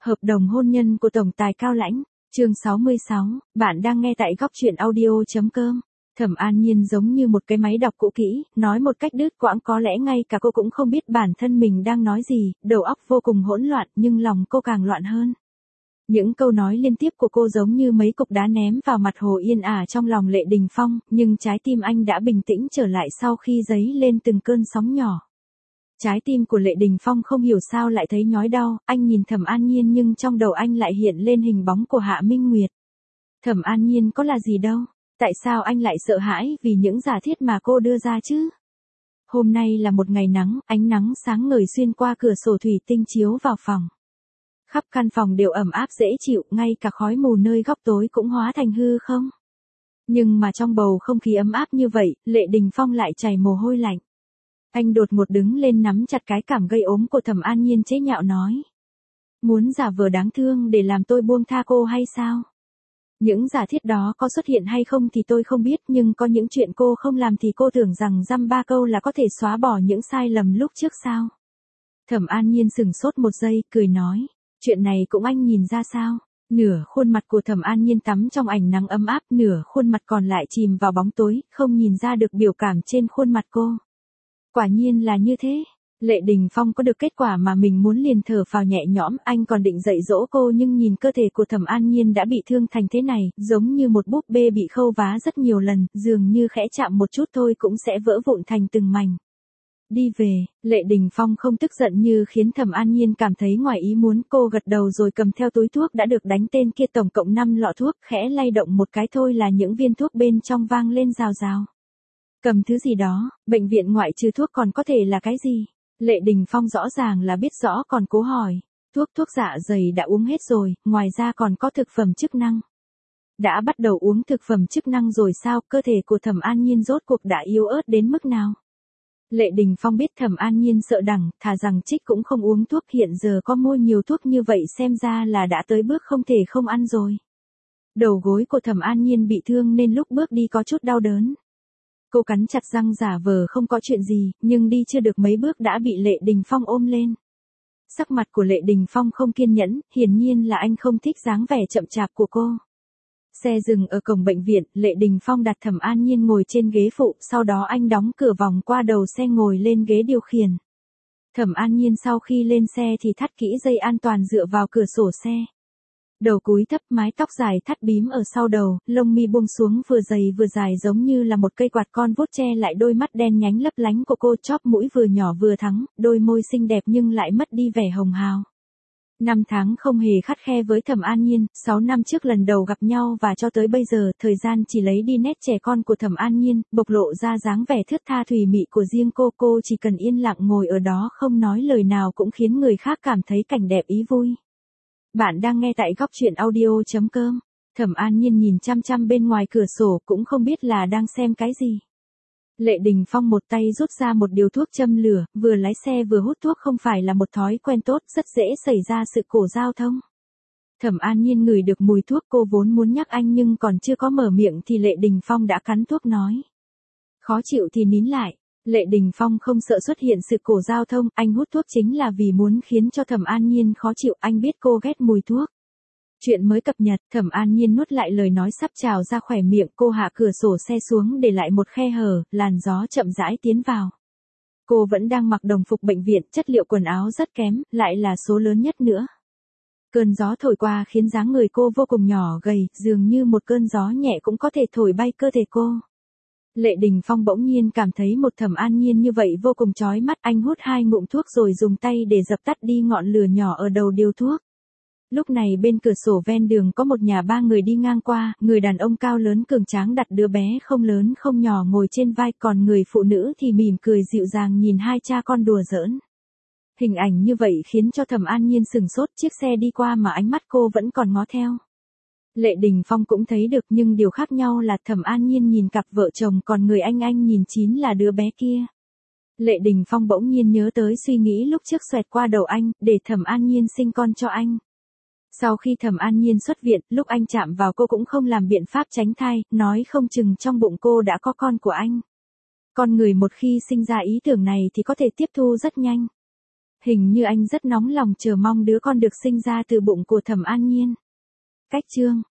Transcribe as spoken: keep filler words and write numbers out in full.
Hợp đồng hôn nhân của tổng tài Cao Lãnh, chương sáu mươi sáu, bạn đang nghe tại góc truyện audio chấm com. Thẩm An Nhiên giống như một cái máy đọc cũ kỹ, nói một cách đứt quãng, có lẽ ngay cả cô cũng không biết bản thân mình đang nói gì, đầu óc vô cùng hỗn loạn, nhưng lòng cô càng loạn hơn. Những câu nói liên tiếp của cô giống như mấy cục đá ném vào mặt hồ yên ả trong lòng Lệ Đình Phong, nhưng trái tim anh đã bình tĩnh trở lại sau khi dấy lên từng cơn sóng nhỏ. Trái tim của Lệ Đình Phong không hiểu sao lại thấy nhói đau, anh nhìn Thẩm An Nhiên nhưng trong đầu anh lại hiện lên hình bóng của Hạ Minh Nguyệt. Thẩm An Nhiên có là gì đâu, tại sao anh lại sợ hãi vì những giả thiết mà cô đưa ra chứ? Hôm nay là một ngày nắng, ánh nắng sáng ngời xuyên qua cửa sổ thủy tinh chiếu vào phòng. Khắp căn phòng đều ẩm áp dễ chịu, ngay cả khói mù nơi góc tối cũng hóa thành hư không. Nhưng mà trong bầu không khí ấm áp như vậy, Lệ Đình Phong lại chảy mồ hôi lạnh. Anh đột ngột đứng lên nắm chặt cái cảm gây ốm của Thẩm An Nhiên chế nhạo nói. Muốn giả vờ đáng thương để làm tôi buông tha cô hay sao? Những giả thiết đó có xuất hiện hay không thì tôi không biết, nhưng có những chuyện cô không làm thì cô tưởng rằng dăm ba câu là có thể xóa bỏ những sai lầm lúc trước sao? Thẩm An Nhiên sửng sốt một giây, cười nói. Chuyện này cũng anh nhìn ra sao? Nửa khuôn mặt của Thẩm An Nhiên tắm trong ánh nắng ấm áp, nửa khuôn mặt còn lại chìm vào bóng tối, không nhìn ra được biểu cảm trên khuôn mặt cô. Quả nhiên là như thế. Lệ Đình Phong có được kết quả mà mình muốn liền thở phào nhẹ nhõm, anh còn định dạy dỗ cô nhưng nhìn cơ thể của Thẩm An Nhiên đã bị thương thành thế này, giống như một búp bê bị khâu vá rất nhiều lần, dường như khẽ chạm một chút thôi cũng sẽ vỡ vụn thành từng mảnh. Đi về, Lệ Đình Phong không tức giận như khiến Thẩm An Nhiên cảm thấy ngoài ý muốn, cô gật đầu rồi cầm theo túi thuốc đã được đánh tên kia tổng cộng năm lọ thuốc, khẽ lay động một cái thôi là những viên thuốc bên trong vang lên rào rào. Cầm thứ gì đó, bệnh viện ngoại trừ thuốc còn có thể là cái gì? Lệ Đình Phong rõ ràng là biết rõ còn cố hỏi. Thuốc thuốc dạ dày đã uống hết rồi, ngoài ra còn có thực phẩm chức năng. Đã bắt đầu uống thực phẩm chức năng rồi sao? Cơ thể của Thẩm An Nhiên rốt cuộc đã yếu ớt đến mức nào? Lệ Đình Phong biết Thẩm An Nhiên sợ đằng, thà rằng trích cũng không uống thuốc, hiện giờ có mua nhiều thuốc như vậy xem ra là đã tới bước không thể không ăn rồi. Đầu gối của Thẩm An Nhiên bị thương nên lúc bước đi có chút đau đớn. Cô cắn chặt răng giả vờ không có chuyện gì, nhưng đi chưa được mấy bước đã bị Lệ Đình Phong ôm lên. Sắc mặt của Lệ Đình Phong không kiên nhẫn, hiển nhiên là anh không thích dáng vẻ chậm chạp của cô. Xe dừng ở cổng bệnh viện, Lệ Đình Phong đặt Thẩm An Nhiên ngồi trên ghế phụ, sau đó anh đóng cửa vòng qua đầu xe ngồi lên ghế điều khiển. Thẩm An Nhiên sau khi lên xe thì thắt kỹ dây an toàn dựa vào cửa sổ xe. Đầu cúi thấp, mái tóc dài thắt bím ở sau đầu, lông mi buông xuống vừa dày vừa dài giống như là một cây quạt con vuốt che lại đôi mắt đen nhánh lấp lánh của cô, chóp mũi vừa nhỏ vừa thắng, đôi môi xinh đẹp nhưng lại mất đi vẻ hồng hào. Năm tháng không hề khắt khe với Thẩm An Nhiên, sáu năm trước lần đầu gặp nhau và cho tới bây giờ, thời gian chỉ lấy đi nét trẻ con của Thẩm An Nhiên, bộc lộ ra dáng vẻ thướt tha thùy mị của riêng cô, cô chỉ cần yên lặng ngồi ở đó không nói lời nào cũng khiến người khác cảm thấy cảnh đẹp ý vui. Bạn đang nghe tại góc truyện audio chấm com. Thẩm An Nhiên nhìn chăm chăm bên ngoài cửa sổ cũng không biết là đang xem cái gì. Lệ Đình Phong một tay rút ra một điều thuốc châm lửa, vừa lái xe vừa hút thuốc không phải là một thói quen tốt, rất dễ xảy ra sự cố giao thông. Thẩm An Nhiên ngửi được mùi thuốc, cô vốn muốn nhắc anh nhưng còn chưa có mở miệng thì Lệ Đình Phong đã cắn thuốc nói. Khó chịu thì nín lại. Lệ Đình Phong không sợ xuất hiện sự cố giao thông, anh hút thuốc chính là vì muốn khiến cho Thẩm An Nhiên khó chịu, anh biết cô ghét mùi thuốc. Chuyện mới cập nhật, Thẩm An Nhiên nuốt lại lời nói sắp trào ra khỏe miệng, cô hạ cửa sổ xe xuống để lại một khe hở, làn gió chậm rãi tiến vào. Cô vẫn đang mặc đồng phục bệnh viện, chất liệu quần áo rất kém, lại là số lớn nhất nữa. Cơn gió thổi qua khiến dáng người cô vô cùng nhỏ gầy, dường như một cơn gió nhẹ cũng có thể thổi bay cơ thể cô. Lệ Đình Phong bỗng nhiên cảm thấy một Thẩm An Nhiên như vậy vô cùng chói mắt, anh hút hai ngụm thuốc rồi dùng tay để dập tắt đi ngọn lửa nhỏ ở đầu điếu thuốc. Lúc này bên cửa sổ ven đường có một nhà ba người đi ngang qua, người đàn ông cao lớn cường tráng đặt đứa bé không lớn không nhỏ ngồi trên vai, còn người phụ nữ thì mỉm cười dịu dàng nhìn hai cha con đùa giỡn. Hình ảnh như vậy khiến cho Thẩm An Nhiên sừng sốt, chiếc xe đi qua mà ánh mắt cô vẫn còn ngó theo. Lệ Đình Phong cũng thấy được nhưng điều khác nhau là Thẩm An Nhiên nhìn cặp vợ chồng còn người anh anh nhìn chính là đứa bé kia. Lệ Đình Phong bỗng nhiên nhớ tới suy nghĩ lúc trước xoẹt qua đầu anh, để Thẩm An Nhiên sinh con cho anh. Sau khi Thẩm An Nhiên xuất viện, lúc anh chạm vào cô cũng không làm biện pháp tránh thai, nói không chừng trong bụng cô đã có con của anh. Con người một khi sinh ra ý tưởng này thì có thể tiếp thu rất nhanh. Hình như anh rất nóng lòng chờ mong đứa con được sinh ra từ bụng của Thẩm An Nhiên. Cách chương